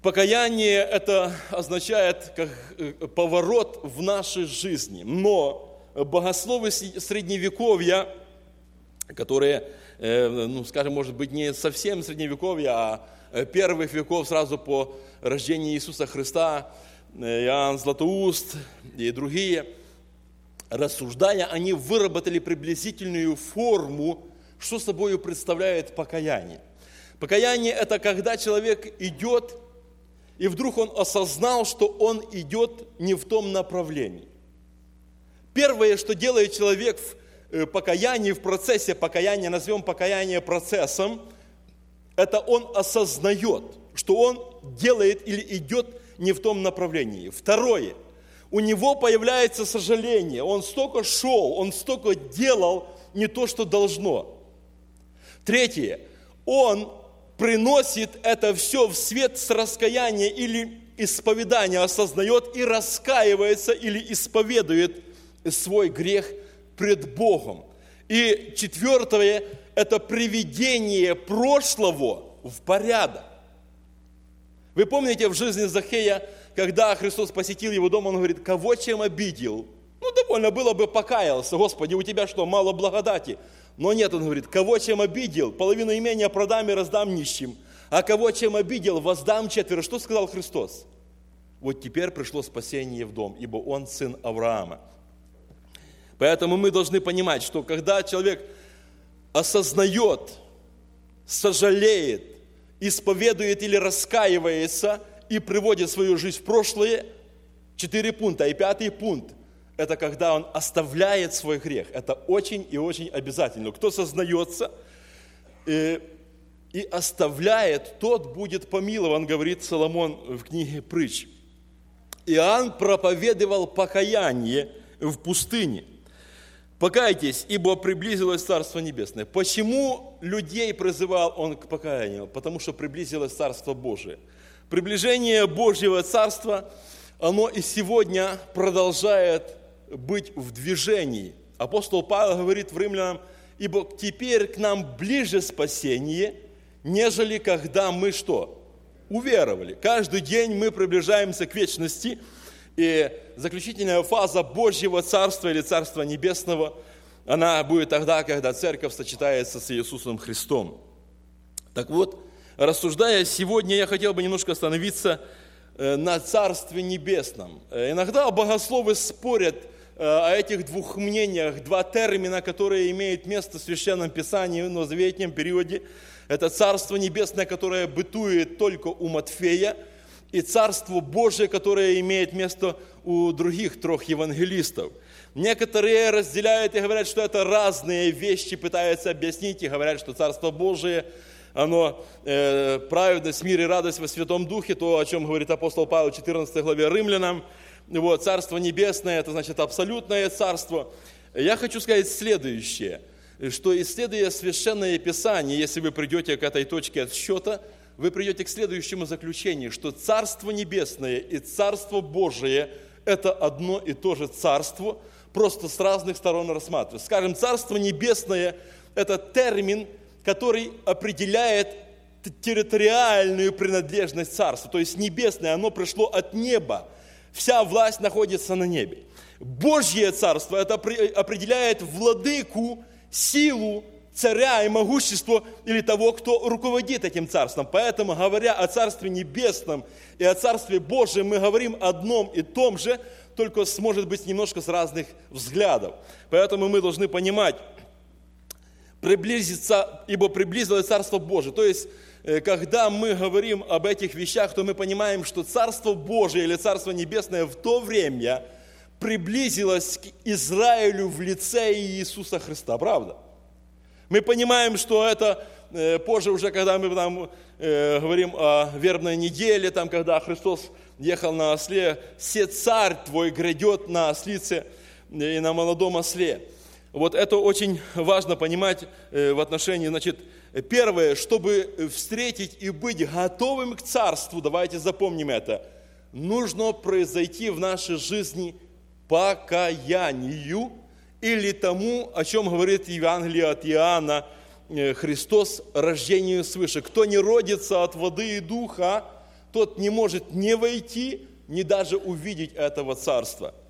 Покаяние это означает как поворот в нашей жизни. Но богословы Средневековья, которые, скажем, может быть, не совсем Средневековья, а первых веков сразу по рождению Иисуса Христа, Иоанн Златоуст и другие, рассуждая, они выработали приблизительную форму, что собой представляет покаяние. Покаяние – это когда человек идет, и вдруг он осознал, что он идет не в том направлении. Первое, что делает человек в покаянии, в процессе покаяния, назовем покаяние процессом, это он осознает, что он делает или идет не в том направлении. Второе, у него появляется сожаление, он столько шел, он столько делал не то, что должно. Третье, он приносит это все в свет с раскаяния или исповедания, осознает и раскаивается или исповедует свой грех пред Богом. И четвертое, это приведение прошлого в порядок. Вы помните в жизни Захея, когда Христос посетил его дом, он говорит, кого чем обидел? Довольно было бы покаялся, Господи, у тебя что, мало благодати? Но нет, он говорит, кого чем обидел, половину имения продам и раздам нищим, а кого чем обидел, воздам четверо. Что сказал Христос? Вот теперь пришло спасение в дом, ибо он сын Авраама. Поэтому мы должны понимать, что когда человек осознает, сожалеет, исповедует или раскаивается и приводит свою жизнь в прошлое, 4 пункта. И 5-й пункт – это когда он оставляет свой грех. Это очень и очень обязательно. Кто сознается и оставляет, тот будет помилован, говорит Соломон в книге Притч. Иоанн проповедовал покаяние в пустыне. Покайтесь, ибо приблизилось Царство Небесное. Почему людей призывал он к покаянию? Потому что приблизилось Царство Божие. Приближение Божьего Царства, оно и сегодня продолжает быть в движении. Апостол Павел говорит в Римлянам, ибо теперь к нам ближе спасение, нежели когда мы что? Уверовали. Каждый день мы приближаемся к вечности. И заключительная фаза Божьего Царства или Царства Небесного, она будет тогда, когда Церковь сочетается с Иисусом Христом. Так вот, рассуждая сегодня, я хотел бы немножко остановиться на Царстве Небесном. Иногда богословы спорят о этих двух мнениях, два термина, которые имеют место в Священном Писании в новозаветном периоде. Это Царство Небесное, которое бытует только у Матфея, и Царство Божие, которое имеет место у других 3 евангелистов. Некоторые разделяют и говорят, что это разные вещи, пытаются объяснить и говорят, что Царство Божие, оно праведность, мир и радость во Святом Духе, то, о чем говорит апостол Павел в 14 главе Римлянам. Вот, Царство Небесное, это значит абсолютное Царство. Я хочу сказать следующее, что исследуя Священное Писание, если вы придете к этой точке отсчета, вы придете к следующему заключению, что Царство Небесное и Царство Божие – это одно и то же Царство, просто с разных сторон рассматривается. Скажем, Царство Небесное – это термин, который определяет территориальную принадлежность Царства, то есть небесное, оно пришло от неба, вся власть находится на небе. Божье Царство – это определяет владыку, силу, царя и могущество или того, кто руководит этим царством. Поэтому, говоря о Царстве Небесном и о Царстве Божьем, мы говорим о одном и том же, только, может быть, немножко с разных взглядов. Поэтому мы должны понимать, приблизиться, ибо приблизилось Царство Божие. То есть, когда мы говорим об этих вещах, то мы понимаем, что Царство Божие или Царство Небесное в то время приблизилось к Израилю в лице Иисуса Христа. Правда? Мы понимаем, что это позже уже, когда мы там говорим о вербной неделе, там, когда Христос ехал на осле, «Се царь твой грядет на ослице и на молодом осле». Вот это очень важно понимать в отношении, значит, первое, чтобы встретить и быть готовым к царству, давайте запомним это, нужно произойти в нашей жизни покаянию, или тому, о чем говорит Евангелие от Иоанна, Христос рождению свыше. Кто не родится от воды и духа, тот не может не войти, ни даже увидеть этого царства.